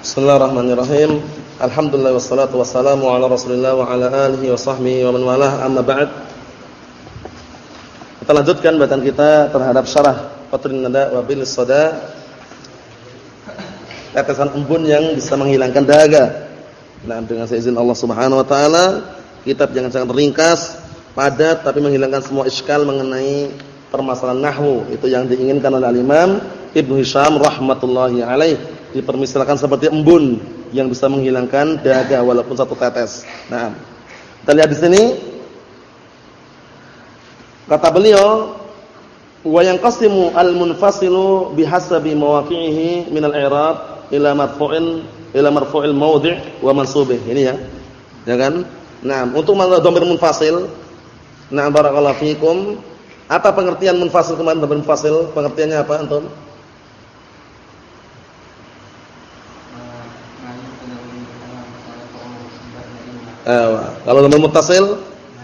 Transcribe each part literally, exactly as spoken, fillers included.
Bismillahirrahmanirrahim. Alhamdulillah wassalatu wassalamu ala Rasulillah wa ala alihi wa sahbihi wa man walah, amma ba'd. Kita lanjutkan bacaan kita terhadap syarah Fathul Nada wa Bil Sada. Tetesan embun yang bisa menghilangkan dahaga. Nah, dengan seizin Allah Subhanahu wa taala, kitab jangan sangat ringkas, padat tapi menghilangkan semua iskal mengenai permasalahan nahwu. Itu yang diinginkan oleh Imam Ibnu Hisham rahmatullahi alaih. Dipermisalkan seperti embun yang bisa menghilangkan dahaga walaupun satu tetes. Nah, kita lihat di sini. Kata beliau, wa yanqasimu al-munfasilu bihasabi mawaqi'ihi min al-i'rab ila marfu'in ila marfu'il mawdi' wa mansubih. Ini ya. Ya kan? Nah, untuk dhamir munfasil, nah barakallahu fikum. Apa pengertian munfasil kemarin dhamir munfasil? Pengertiannya apa antum? Eh, kalau dhamir muttasil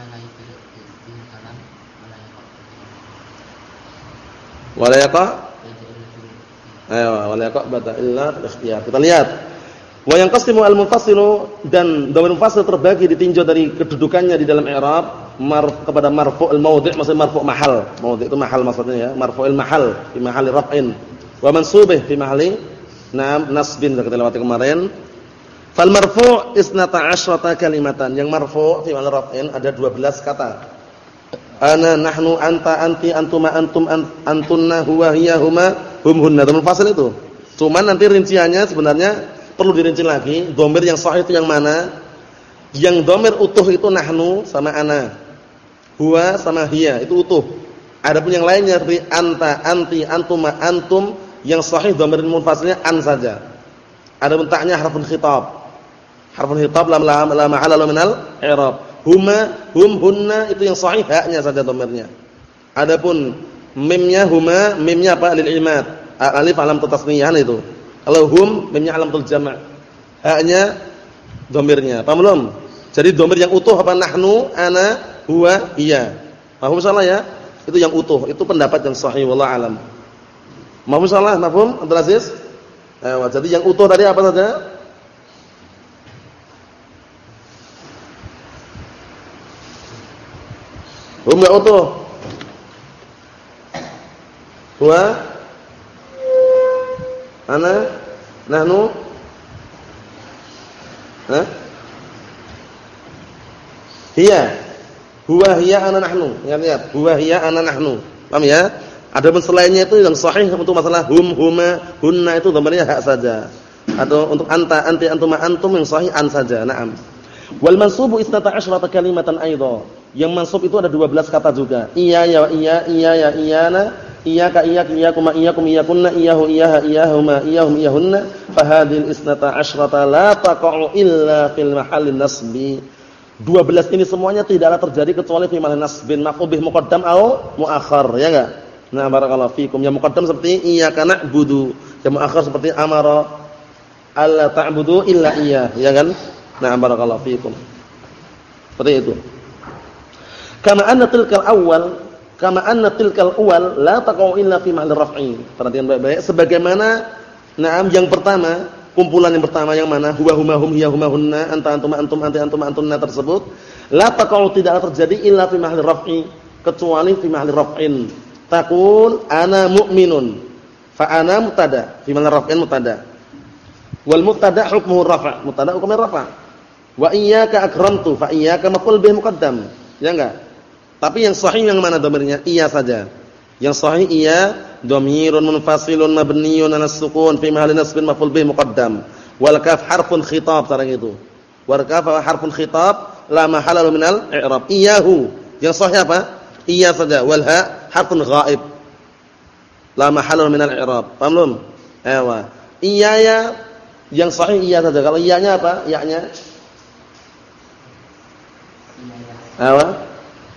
wala yaqa eh wala yaqa bata illa ikhtiyar. Kita lihat wa yanqasimu al-munfasilu, dan dhamir munfasil terbagi ditinjau dari kedudukannya di dalam i'rab mar kepada marfu' al-mawdi', maksudnya marfu' mahal. Mawdi' itu mahal maksudnya ya, marfu'il mahal fi mahalli raf'in, wa mansubih fi mahalli na'am nasbin, kita lewati kemarin. Fal marfu' isnata asyrata kalimatan. Yang marfu' fi mahalli raf'in ada dua belas kata. Ana, nahnu, anta, anti, antuma, antum, antunna, huwa, hiya, huma, hum, hunna. Dhamir munfasil itu. Cuman nanti rinciannya sebenarnya perlu dirinci lagi. Dhamir yang sahih itu yang mana? Yang dhamir utuh itu nahnu sama ana. Huwa sama hiya, itu utuh. Adapun yang lainnya seperti anta, anti, antuma, antum, yang sahih dhamir munfasilnya an saja. Adapun ta'nya harfun khitab. Harfun khitab la la ma'ala la minal i'rab. Huma, hum, hunna itu yang sahih haknya saja dhamirnya. Adapun mimnya huma, mimnya apa? Lil imad. Alif alam tasniyah itu. Kalau hum mimnya alamatul jama'. Haknya dhamirnya. Paham belum? Jadi dhamir yang utuh apa? Nahnu, ana, huwa, iya. Paham salah ya? Itu yang utuh. Itu pendapat yang sahih wallahu alam. Paham salah? Mafhum? Abdul Aziz? Eh, jadi yang utuh tadi apa saja? Hum enggak utuh. Huwa, ana, nahnu. Hah? Hiya. Huwa, hiya, ana, nahnu. Ingat-ingat. Huwa, hiya, ana, nahnu. Paham ya? Adapun selainnya itu yang sahih untuk masalah hum, huma, hunna itu dhamirnya hak saja. Atau untuk anta, anti, antuma, antum yang sahih an saja. Naam. Wal mansubu isnata asyrata kalimatan aidha. Yang mansub itu ada dua belas kata juga. Iya ya iya, iya ya iyana, iyyaka iyyak, iyyakuma iyyakum, iyyakunna, iyyahu iyyaha, iyyahuma, iyyahum, iyyahunna. Fa hadhil isnata asyrata la taqa'u illa fil mahallin nasbi. dua belas ini semuanya tidaklah terjadi kecuali fi mahallin nasbin, maf'ul bih muqaddam au muakhar, ya enggak? Nah, barakallahu fikum. Yang muqaddam seperti iyyaka na'budu, yang muakhar seperti amara alla ta'budu illa iyyah, ya kan? Nah, barakallahu fikum. Seperti itu. Kama anna tilkal awal, kama anna tilkal awal la taqau illa fi mahalli raf'i. Perhatian baik-baik. Sebagaimana na'am yang pertama, kumpulan yang pertama yang mana? Huwa, huma, hum, hiya, huma, hunna, anta, antum, antum, anti, antum, antunna tersebut, la taqau tidak terjadi illa fi mahalli raf'i, kecuali fi mahalli raf'in. Taqul ana mu'minun. Fa ana mubtada, fi mahalli raf'in mubtada. Wal mubtada hukmuhu rafa', mubtada hukumnya rafa'. Wa iyyaka akramtu, fa iyyaka maf'ul bih muqaddam. Ya enggak? Tapi yang sahih yang mana dhamirnya? Iya saja. Yang sahih iya, dhamirun munfasilun mabniyyun 'ala as-sukun fi mahalli nasbin maf'ul bih muqaddam. Wal kaf harfun khitab, sekarang itu. Wal kaf harfun khitab la mahalla minal i'rab. Iyahu. Yang sahih apa? Iya saja. Wal ha harfun ghaib. La mahalla minal i'rab. Paham belum? Ewa. Iyaya yang sahih iya saja. Kalau iyanya apa? Ya-nya. Ewa.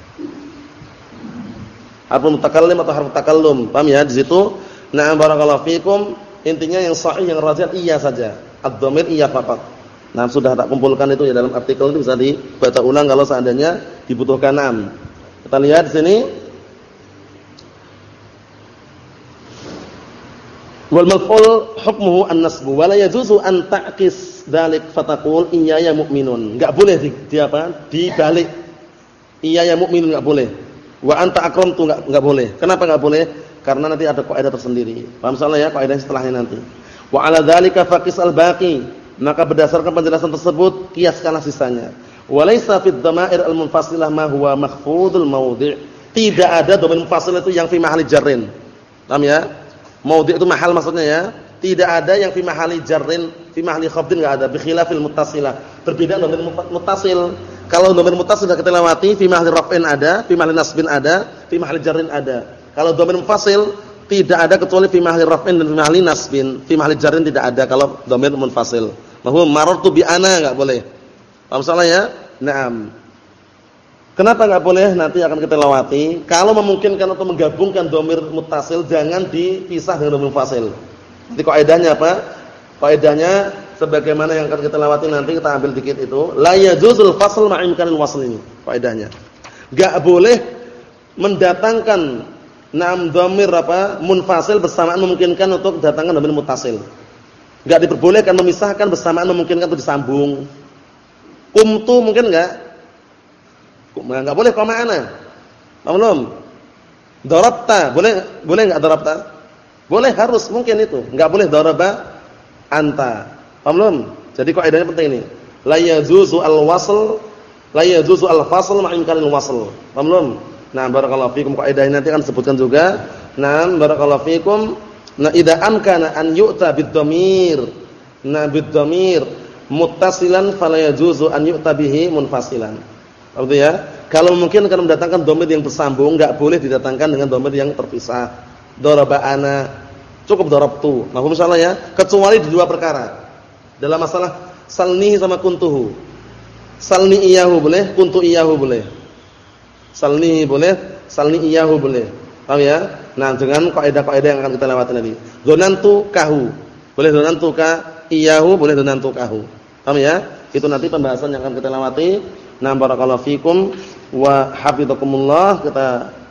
Harfun mutakallim atau harfun takallum. Paham ya di situ? Na'am barakallahu fikum. Intinya yang sahih yang rajih iya saja. Ad-dhamir iya faqat. Nah, sudah tak kumpulkan itu ya dalam artikel itu bisa dibaca ulang kalau seandainya dibutuhkan. Naam. Kita lihat di sini. Wal maf'ul hukmuhu an-nasbu wa la yajuzu an ta'kis dzalik fataqul iyaya mu'minun. Enggak boleh di, di apa? Dibalik. Iyaya mu'minun enggak boleh. Wa anta akramtu enggak enggak boleh. Kenapa enggak boleh? Karena nanti ada kaidah tersendiri. Paham salah ya kaidah setelahnya nanti. Wa 'ala dzalika faqis al-baqi. Maka berdasarkan penjelasan tersebut kiaskanlah sisanya. Wa laisa fid dhamair al-munfasilah ma huwa makhfudul mawdi'. Tidak ada dhamir munfasil itu yang fi mahalli jarrin. Paham ya? Maudhi' itu mahal maksudnya ya. Tidak ada yang fi mahali jarrin, fi mahali khafdin enggak ada. Bi khilafil muttasilah. Berbeda dhamir muttasil. Kalau dhamir muttasil sudah kita lewati, fi mahali raf'in ada, fi mahali nasbin ada, fi mahali jarrin ada. Kalau dhamir munfasil tidak ada kecuali fi mahali raf'in dan fi mahali nasbin. Fi mahali jarrin tidak ada kalau dhamir munfasil. Mahum marartu bi ana enggak boleh. Paham salah ya? Naam. Kenapa enggak boleh? Nanti akan kita lewati. Kalau memungkinkan untuk menggabungkan dhamir muttasil jangan dipisah dengan dhamir munfasil. Nanti kaidahnya apa? Kaidahnya sebagaimana yang akan kita lewati nanti, kita ambil dikit itu. La yajuzul fasl ma'a imkanil wasl ini kaidahnya. Enggak boleh mendatangkan enam dhamir apa? Munfasil bersamaan memungkinkan untuk datangkan dhamir muttasil. Enggak diperbolehkan memisahkan bersamaan memungkinkan untuk disambung. Qumtu mungkin enggak? Enggak boleh koma ana. Paham belum? Darabta, boleh boleh enggak darabta? Boleh, harus, mungkin itu. Enggak boleh daraba anta. Paham belum? Jadi kaidahnya penting ini. La yajuzu al-wasl, la yajuzu al-fasl ma'a imkanil wasl. Paham belum? Nah, barakallahu fikum, kaidahnya nanti akan disebutkan juga. Nah, barakallahu fikum. Nah, idza amkana an yu'ta bid-dhamir. Nah, bid-dhamir muttasilan fala yajuzu an yu'ta bihi munfasilan. Artinya ya, kalau mungkin akan mendatangkan dhamir yang bersambung, enggak boleh didatangkan dengan dhamir yang terpisah. Daraba ana, cukup darabtu. Mafhum insyaallah ya, kecuali di dua perkara. Dalam masalah salnihi sama kuntuhu. Salni iyahu boleh, kuntu iyahu boleh. Salnihi boleh, salni iyahu boleh. Paham ya? Nah, dengan kaidah-kaidah yang akan kita lewati nanti. Dzanantu kahu. Boleh dzanantu ka iyahu, boleh dzanantu kahu. Paham ya? Itu nanti pembahasan yang akan kita lewati. Nah, barakallahu fikum wa hafizakumullah. Kita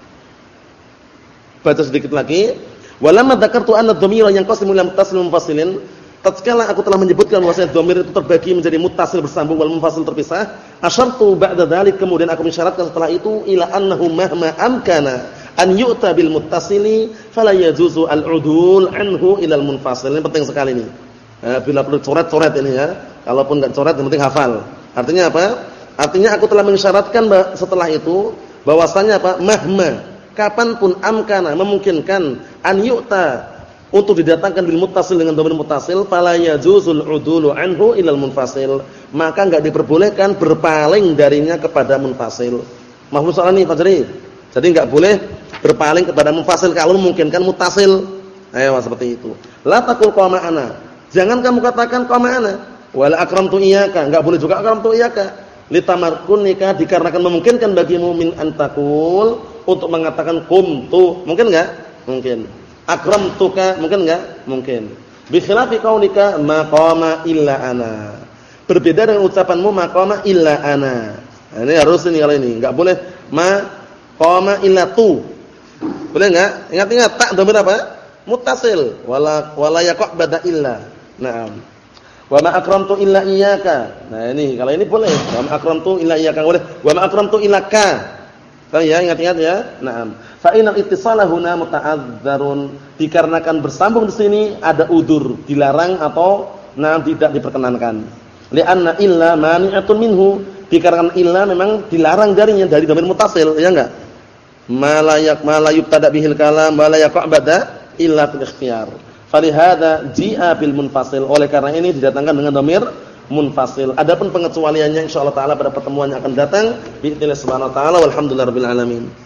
baca sedikit lagi. Walamma dzakartu anna dhamira yanqasimu ila muttasil munfasilin. Tatkala aku telah menyebutkan bahwasanya dhamir itu terbagi menjadi muttasil bersambung wal munfasil terpisah, asyartu ba'da dzalik, kemudian aku mensyaratkan setelah itu ila annahu mahma amkana an yu'ta bil muttasili fala yajuzu al-udul anhu ila al-munfasil. Ini penting sekali ini. Nah, bila perlu coret-coret ini ya. Kalaupun enggak coret yang penting hafal. Artinya apa? Artinya aku telah mensyaratkan setelah itu bahwasanya apa? Mahma, kapanpun amkana memungkinkan an yu'ta untuk didatangkan bil muttasil dengan dhamir muttasil, fala yajuzul udulu anhu ilal munfasil, maka enggak diperbolehkan berpaling darinya kepada munfasil. Mahfuz soal ini Fajri. Jadi enggak boleh berpaling kepada munfasil kalau memungkinkan muttasil. Ayo seperti itu. La taqul qama ana. Jangan kamu katakan qama ana. Wala akramtu iyyaka. Enggak boleh juga akramtu iyyaka. Litamarkunika, dikarenakan memungkinkan bagimu min antakul untuk mengatakan qumtu. Mungkin enggak? Mungkin. Akramtuka, mungkin enggak? Mungkin. Bi khilafi qaulika maqama illa ana. Berbeda dengan ucapanmu maqama illa ana. Nah, ini harus ini kalau ini, enggak boleh maqama illa tu. Boleh enggak? Ingat-ingat tak dhamir apa? Muttasil. Wala wala yaqbada illa. Naam. Wa ma akramtu illa iyyaka. Nah ini kalau ini boleh. Wa ma akramtu illa iyyaka boleh. Wa ma akramtu illa ka. Tahu ya, ingat-ingat ya. Naam. Fa inal ittisala huna muta'adzarun. Dikarenakan bersambung di sini ada udzur, dilarang atau nah tidak diperkenankan. Li'anna illa mani'atun minhu. Dikarenakan illa memang dilarang darinya dari dhamir muttasil, ya enggak? Ma la yak ma la yubtada bihil kalam wa la yaqbada illa fil ikhtiyar. Falihada ji'a bil munfasil. Oleh karena ini didatangkan dengan dhamir munfasil. Adapun pengecualiannya insyaallah taala pada pertemuan yang akan datang, bi'idznillah subhanahu wa taala walhamdulillahirabbil alamin.